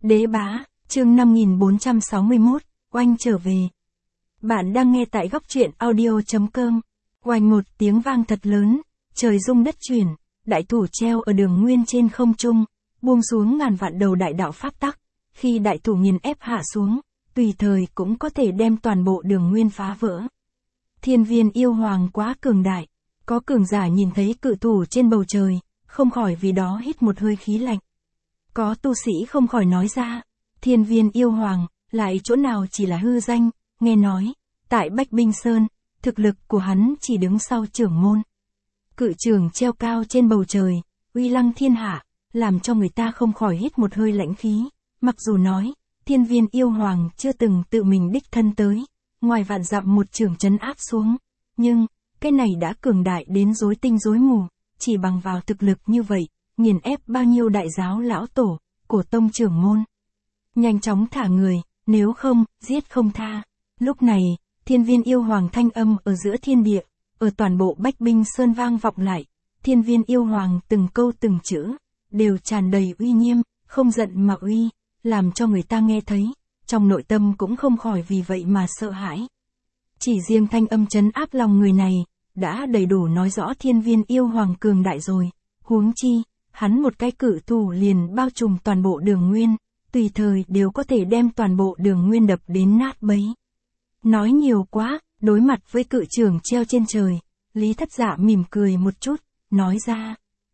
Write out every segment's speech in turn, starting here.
Đế bá, chương 5461, oanh trở về. Bạn đang nghe tại góc truyện audio.com. Oanh một tiếng vang thật lớn, trời rung đất chuyển, đại thủ treo ở đường nguyên trên không trung, buông xuống ngàn vạn đầu đại đạo pháp tắc. Khi đại thủ nghiền ép hạ xuống, tùy thời cũng có thể đem toàn bộ đường nguyên phá vỡ. Thiên viên yêu hoàng quá cường đại, có cường giả nhìn thấy cự thủ trên bầu trời, không khỏi vì đó hít một hơi khí lạnh. Có tu sĩ không khỏi nói ra, thiên viên yêu hoàng, lại chỗ nào chỉ là hư danh, nghe nói, tại Bách Binh Sơn, thực lực của hắn chỉ đứng sau trưởng môn. Cự trường treo cao trên bầu trời, uy lăng thiên hạ, làm cho người ta không khỏi hít một hơi lãnh khí, mặc dù nói, thiên viên yêu hoàng chưa từng tự mình đích thân tới, ngoài vạn dặm một trường trấn áp xuống, nhưng, cái này đã cường đại đến rối tinh rối mù, chỉ bằng vào thực lực như vậy, nghiền ép bao nhiêu đại giáo lão tổ, cổ tông trưởng môn. Nhanh chóng thả người, nếu không, giết không tha. Lúc này, thiên viên yêu hoàng thanh âm ở giữa thiên địa, ở toàn bộ Bách Binh Sơn vang vọng lại, thiên viên yêu hoàng từng câu từng chữ, đều tràn đầy uy nghiêm, không giận mà uy, làm cho người ta nghe thấy, trong nội tâm cũng không khỏi vì vậy mà sợ hãi. Chỉ riêng thanh âm trấn áp lòng người này, đã đầy đủ nói rõ thiên viên yêu hoàng cường đại rồi, huống chi, hắn một cái cự thủ liền bao trùm toàn bộ đường nguyên, tùy thời đều có thể đem toàn bộ đường nguyên đập đến nát bấy. Nói nhiều quá, đối mặt với cự trường treo trên trời, Lý Thất Dạ mỉm cười một chút, nói ra.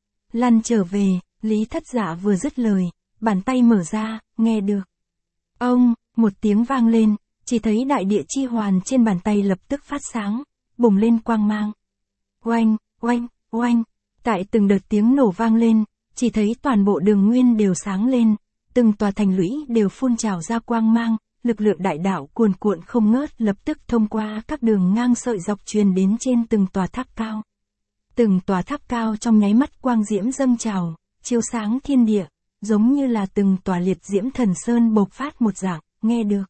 Lăn trở về, Lý Thất Dạ vừa dứt lời, bàn tay mở ra, nghe được. Ông, một tiếng vang lên, chỉ thấy đại địa chi hoàn trên bàn tay lập tức phát sáng, bùng lên quang mang. Oanh, oanh, oanh, tại từng đợt tiếng nổ vang lên, chỉ thấy toàn bộ đường nguyên đều sáng lên, từng tòa thành lũy đều phun trào ra quang mang, lực lượng đại đạo cuồn cuộn không ngớt lập tức thông qua các đường ngang sợi dọc truyền đến trên từng tòa tháp cao. Từng tòa tháp cao trong nháy mắt quang diễm dâng trào, chiếu sáng thiên địa, giống như là từng tòa liệt diễm thần sơn bộc phát một dạng, nghe được.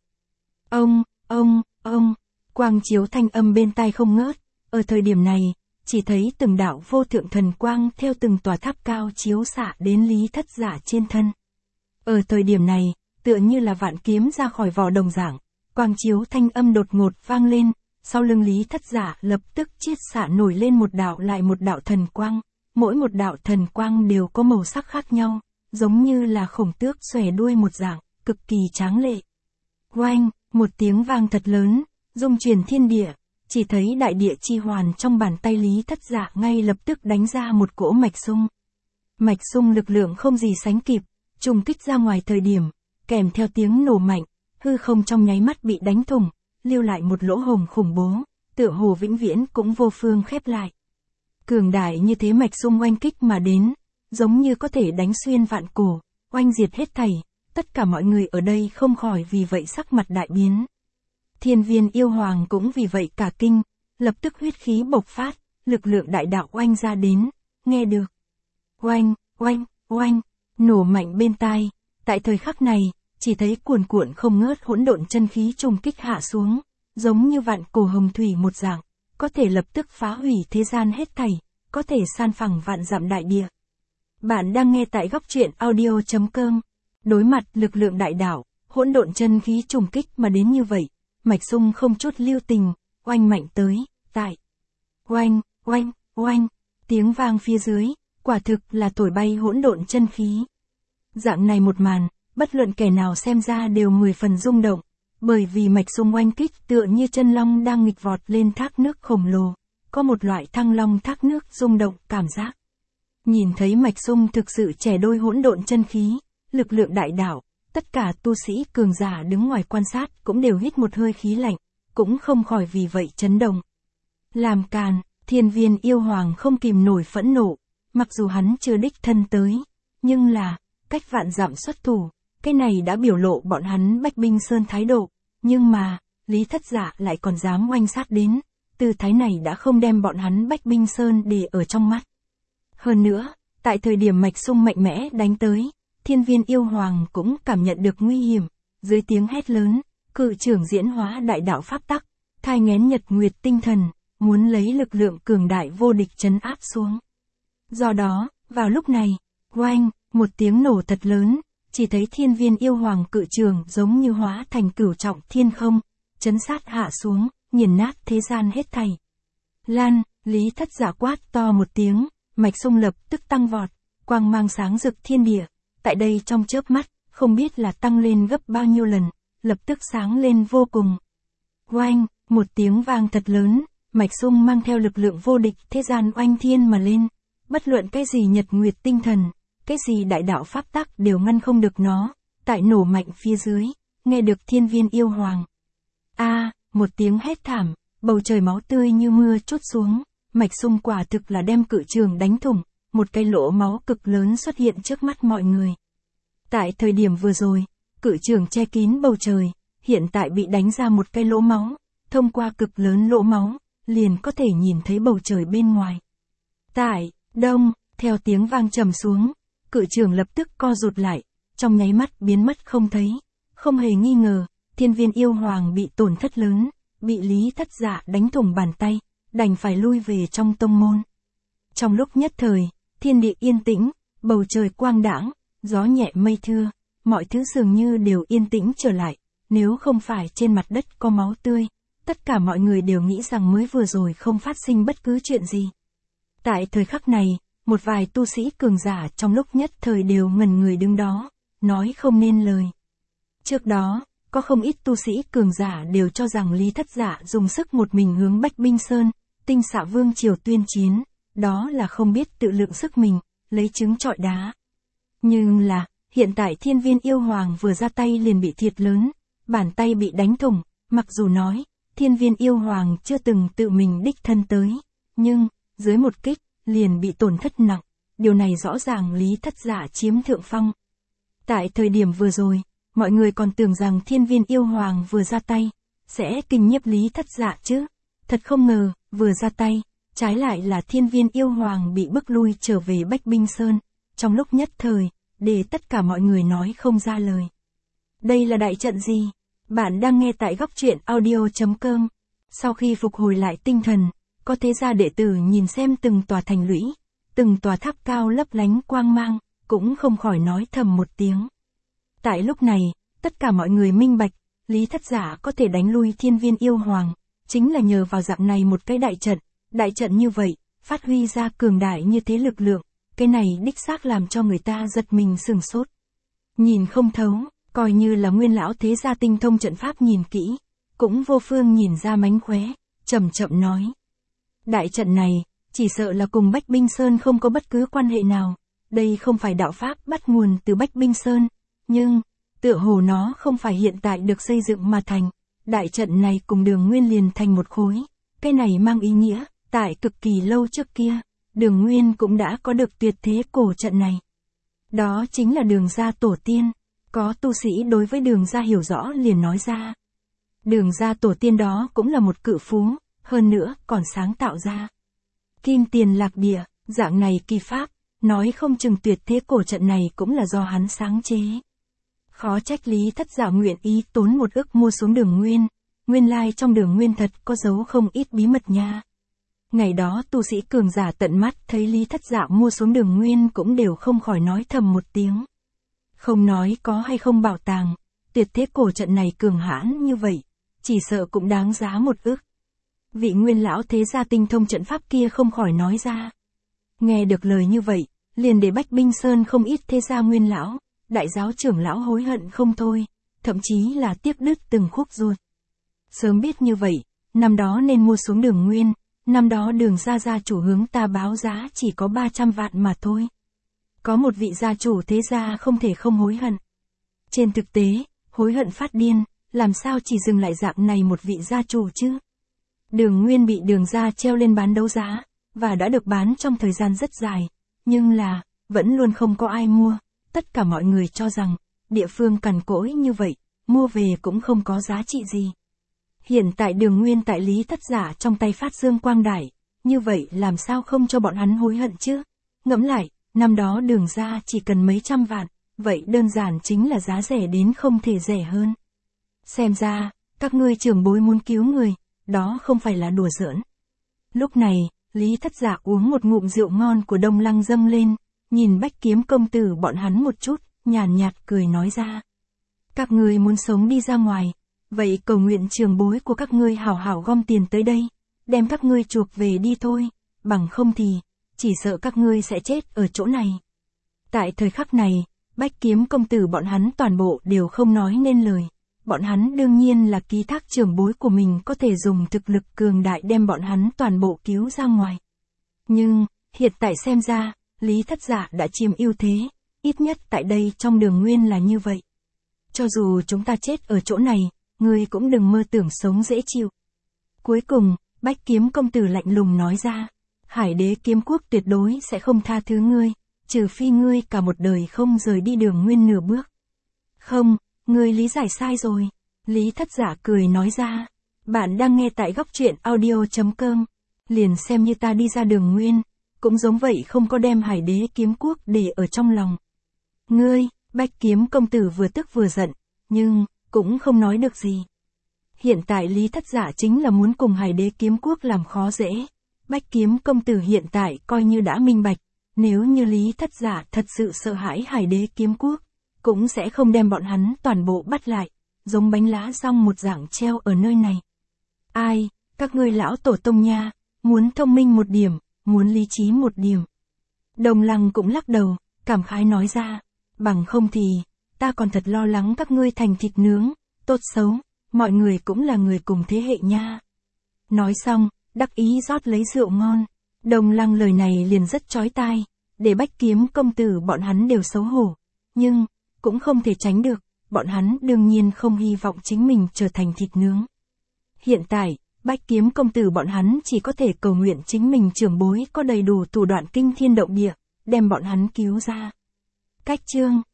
Ông, quang chiếu thanh âm bên tai không ngớt, ở thời điểm này, chỉ thấy từng đạo vô thượng thần quang theo từng tòa tháp cao chiếu xạ đến Lý Thất Dạ trên thân. Ở thời điểm này, tựa như là vạn kiếm ra khỏi vỏ đồng dạng, quang chiếu thanh âm đột ngột vang lên, sau lưng Lý Thất Dạ lập tức chiết xạ nổi lên một đạo lại một đạo thần quang, mỗi một đạo thần quang đều có màu sắc khác nhau, giống như là khổng tước xòe đuôi một dạng, cực kỳ tráng lệ. Oanh, một tiếng vang thật lớn, rung chuyển thiên địa, chỉ thấy đại địa chi hoàn trong bàn tay Lý Thất Dạ ngay lập tức đánh ra một cỗ mạch xung. Mạch xung lực lượng không gì sánh kịp, trùng kích ra ngoài thời điểm, kèm theo tiếng nổ mạnh, hư không trong nháy mắt bị đánh thủng, lưu lại một lỗ hổng khủng bố, tựa hồ vĩnh viễn cũng vô phương khép lại. Cường đại như thế mạch xung oanh kích mà đến, giống như có thể đánh xuyên vạn cổ, oanh diệt hết thảy, tất cả mọi người ở đây không khỏi vì vậy sắc mặt đại biến. Thiên viên yêu hoàng cũng vì vậy cả kinh, lập tức huyết khí bộc phát, lực lượng đại đạo oanh ra đến, nghe được. Oanh, oanh, oanh, nổ mạnh bên tai, tại thời khắc này, chỉ thấy cuồn cuộn không ngớt hỗn độn chân khí trùng kích hạ xuống, giống như vạn cổ hồng thủy một dạng, có thể lập tức phá hủy thế gian hết thảy, có thể san phẳng vạn dặm đại địa. Bạn đang nghe tại góc truyện audio.com. Đối mặt lực lượng đại đạo, hỗn độn chân khí trùng kích mà đến như vậy, mạch xung không chút lưu tình, oanh mạnh tới, tại. Oanh, oanh, oanh, tiếng vang phía dưới, quả thực là thổi bay hỗn độn chân khí. Dạng này một màn, bất luận kẻ nào xem ra đều 10 phần rung động, bởi vì mạch xung oanh kích tựa như chân long đang nghịch vọt lên thác nước khổng lồ, có một loại thăng long thác nước rung động cảm giác. Nhìn thấy mạch xung thực sự trẻ đôi hỗn độn chân khí, lực lượng đại đạo, tất cả tu sĩ cường giả đứng ngoài quan sát cũng đều hít một hơi khí lạnh, cũng không khỏi vì vậy chấn động. Làm càn, thiên viên yêu hoàng không kìm nổi phẫn nộ, mặc dù hắn chưa đích thân tới, nhưng là, cách vạn dặm xuất thủ, cái này đã biểu lộ bọn hắn Bách Binh Sơn thái độ, nhưng mà, Lý Thất Dạ lại còn dám oanh sát đến, tư thái này đã không đem bọn hắn Bách Binh Sơn để ở trong mắt. Hơn nữa, tại thời điểm mạch xung mạnh mẽ đánh tới, thiên viên yêu hoàng cũng cảm nhận được nguy hiểm, dưới tiếng hét lớn, cự trưởng diễn hóa đại đạo pháp tắc, thai nghén nhật nguyệt tinh thần, muốn lấy lực lượng cường đại vô địch trấn áp xuống. Do đó, vào lúc này, oanh, một tiếng nổ thật lớn, chỉ thấy thiên viên yêu hoàng cự trường giống như hóa thành cửu trọng thiên không, chấn sát hạ xuống, nghiền nát thế gian hết thảy. Lan, Lý Thất Dạ quát to một tiếng, mạch sung lập tức tăng vọt, quang mang sáng rực thiên địa, tại đây trong chớp mắt, không biết là tăng lên gấp bao nhiêu lần, lập tức sáng lên vô cùng. Oanh, một tiếng vang thật lớn, mạch sung mang theo lực lượng vô địch thế gian oanh thiên mà lên, bất luận cái gì nhật nguyệt tinh thần, cái gì đại đạo pháp tắc đều ngăn không được nó, tại nổ mạnh phía dưới, nghe được thiên viên yêu hoàng. Một tiếng hét thảm, bầu trời máu tươi như mưa trút xuống, mạch sung quả thực là đem cự trường đánh thủng, một cái lỗ máu cực lớn xuất hiện trước mắt mọi người. Tại thời điểm vừa rồi, cự trường che kín bầu trời, hiện tại bị đánh ra một cái lỗ máu, thông qua cực lớn lỗ máu, liền có thể nhìn thấy bầu trời bên ngoài. Tại, đông, theo tiếng vang trầm xuống, cự trường lập tức co rụt lại, trong nháy mắt biến mất không thấy, không hề nghi ngờ, thiên viên yêu hoàng bị tổn thất lớn, bị Lý Thất Dạ đánh thủng bàn tay, đành phải lui về trong tông môn. Trong lúc nhất thời, thiên địa yên tĩnh, bầu trời quang đãng, gió nhẹ mây thưa, mọi thứ dường như đều yên tĩnh trở lại, nếu không phải trên mặt đất có máu tươi, tất cả mọi người đều nghĩ rằng mới vừa rồi không phát sinh bất cứ chuyện gì. Tại thời khắc này, một vài tu sĩ cường giả trong lúc nhất thời đều ngẩn người đứng đó, nói không nên lời. Trước đó, có không ít tu sĩ cường giả đều cho rằng Lý Thất Dạ dùng sức một mình hướng Bách Binh Sơn, Tinh Xạ Vương triều tuyên chiến, đó là không biết tự lượng sức mình, lấy trứng trọi đá. Nhưng là, hiện tại thiên viên yêu hoàng vừa ra tay liền bị thiệt lớn, bàn tay bị đánh thủng, mặc dù nói, thiên viên yêu hoàng chưa từng tự mình đích thân tới, nhưng, dưới một kích, liền bị tổn thất nặng, điều này rõ ràng Lý Thất Dạ chiếm thượng phong. Tại thời điểm vừa rồi, mọi người còn tưởng rằng thiên viên yêu hoàng vừa ra tay, sẽ kinh nhiếp Lý Thất Dạ chứ, thật không ngờ, vừa ra tay, trái lại là thiên viên yêu hoàng bị bức lui trở về Bách Binh Sơn, trong lúc nhất thời, để tất cả mọi người nói không ra lời. Đây là đại trận gì? Bạn đang nghe tại góc truyện audio.com. Sau khi phục hồi lại tinh thần, có thế gia đệ tử nhìn xem từng tòa thành lũy, từng tòa tháp cao lấp lánh quang mang, cũng không khỏi nói thầm một tiếng. Tại lúc này, tất cả mọi người minh bạch, Lý Thất Dạ có thể đánh lui thiên viên yêu hoàng, chính là nhờ vào dạng này một cái đại trận như vậy, phát huy ra cường đại như thế lực lượng, cái này đích xác làm cho người ta giật mình sửng sốt. Nhìn không thấu, coi như là nguyên lão thế gia tinh thông trận pháp nhìn kỹ, cũng vô phương nhìn ra mánh khóe, chậm chậm nói. Đại trận này, chỉ sợ là cùng Bách Binh Sơn không có bất cứ quan hệ nào, đây không phải đạo pháp bắt nguồn từ Bách Binh Sơn, nhưng, tựa hồ nó không phải hiện tại được xây dựng mà thành, đại trận này cùng Đường Nguyên liền thành một khối, cái này mang ý nghĩa, tại cực kỳ lâu trước kia, Đường Nguyên cũng đã có được tuyệt thế cổ trận này. Đó chính là Đường gia tổ tiên, có tu sĩ đối với Đường gia hiểu rõ liền nói ra. Đường gia tổ tiên đó cũng là một cự phú, hơn nữa còn sáng tạo ra Kim Tiền Lạc Địa, dạng này kỳ pháp, nói không chừng tuyệt thế cổ trận này cũng là do hắn sáng chế. Khó trách Lý Thất Dạ nguyện ý tốn một ức mua xuống Đường Nguyên, nguyên lai trong Đường Nguyên thật có giấu không ít bí mật nha. Ngày đó tu sĩ cường giả tận mắt thấy Lý Thất Dạ mua xuống Đường Nguyên cũng đều không khỏi nói thầm một tiếng. Không nói có hay không bảo tàng, tuyệt thế cổ trận này cường hãn như vậy, chỉ sợ cũng đáng giá một ức. Vị nguyên lão thế gia tinh thông trận pháp kia không khỏi nói ra. Nghe được lời như vậy, liền để Bách Binh Sơn không ít thế gia nguyên lão, đại giáo trưởng lão hối hận không thôi, thậm chí là tiếc đứt từng khúc ruột. Sớm biết như vậy, năm đó nên mua xuống Đường Nguyên, năm đó Đường gia chủ hướng ta báo giá chỉ có 300 vạn mà thôi. Có một vị gia chủ thế gia không thể không hối hận. Trên thực tế, hối hận phát điên, làm sao chỉ dừng lại dạng này một vị gia chủ chứ? Đường Nguyên bị Đường gia treo lên bán đấu giá, và đã được bán trong thời gian rất dài, nhưng là, vẫn luôn không có ai mua, tất cả mọi người cho rằng, địa phương cằn cỗi như vậy, mua về cũng không có giá trị gì. Hiện tại Đường Nguyên tại Lý Thất Dạ trong tay phát dương quang đại, như vậy làm sao không cho bọn hắn hối hận chứ? Ngẫm lại, năm đó Đường gia chỉ cần mấy trăm vạn, vậy đơn giản chính là giá rẻ đến không thể rẻ hơn. Xem ra, các ngươi trưởng bối muốn cứu người, đó không phải là đùa giỡn. Lúc này, Lý Thất Dạ uống một ngụm rượu ngon của Đông Lăng dâng lên, nhìn Bách Kiếm công tử bọn hắn một chút, nhàn nhạt cười nói ra. Các ngươi muốn sống đi ra ngoài, vậy cầu nguyện trưởng bối của các ngươi hảo hảo gom tiền tới đây, đem các ngươi chuộc về đi thôi, bằng không thì, chỉ sợ các ngươi sẽ chết ở chỗ này. Tại thời khắc này, Bách Kiếm công tử bọn hắn toàn bộ đều không nói nên lời. Bọn hắn đương nhiên là ký thác trưởng bối của mình có thể dùng thực lực cường đại đem bọn hắn toàn bộ cứu ra ngoài. Nhưng, hiện tại xem ra, Lý Thất Dạ đã chiếm ưu thế, ít nhất tại đây trong Đường Nguyên là như vậy. Cho dù chúng ta chết ở chỗ này, ngươi cũng đừng mơ tưởng sống dễ chịu. Cuối cùng, Bách Kiếm công tử lạnh lùng nói ra, Hải Đế Kiếm Quốc tuyệt đối sẽ không tha thứ ngươi, trừ phi ngươi cả một đời không rời đi Đường Nguyên nửa bước. Không, ngươi lý giải sai rồi. Lý Thất Dạ cười nói ra, bạn đang nghe tại góc truyện audio.com, liền xem như ta đi ra Đường Nguyên, cũng giống vậy không có đem Hải Đế Kiếm Quốc để ở trong lòng. Ngươi, Bách Kiếm công tử vừa tức vừa giận, nhưng, cũng không nói được gì. Hiện tại Lý Thất Dạ chính là muốn cùng Hải Đế Kiếm Quốc làm khó dễ. Bách Kiếm công tử hiện tại coi như đã minh bạch, nếu như Lý Thất Dạ thật sự sợ hãi Hải Đế Kiếm Quốc, cũng sẽ không đem bọn hắn toàn bộ bắt lại, giống bánh lá rong một dạng treo ở nơi này. Ai, các ngươi lão tổ tông nha, muốn thông minh một điểm, muốn lý trí một điểm. Đồng Lăng cũng lắc đầu, cảm khái nói ra, bằng không thì, ta còn thật lo lắng các ngươi thành thịt nướng, tốt xấu, mọi người cũng là người cùng thế hệ nha. Nói xong, đắc ý rót lấy rượu ngon. Đồng Lăng lời này liền rất chói tai, để Bách Kiếm công tử bọn hắn đều xấu hổ. Nhưng, cũng không thể tránh được, bọn hắn đương nhiên không hy vọng chính mình trở thành thịt nướng. Hiện tại, Bách Kiếm công tử bọn hắn chỉ có thể cầu nguyện chính mình trưởng bối có đầy đủ thủ đoạn kinh thiên động địa, đem bọn hắn cứu ra. Cách chương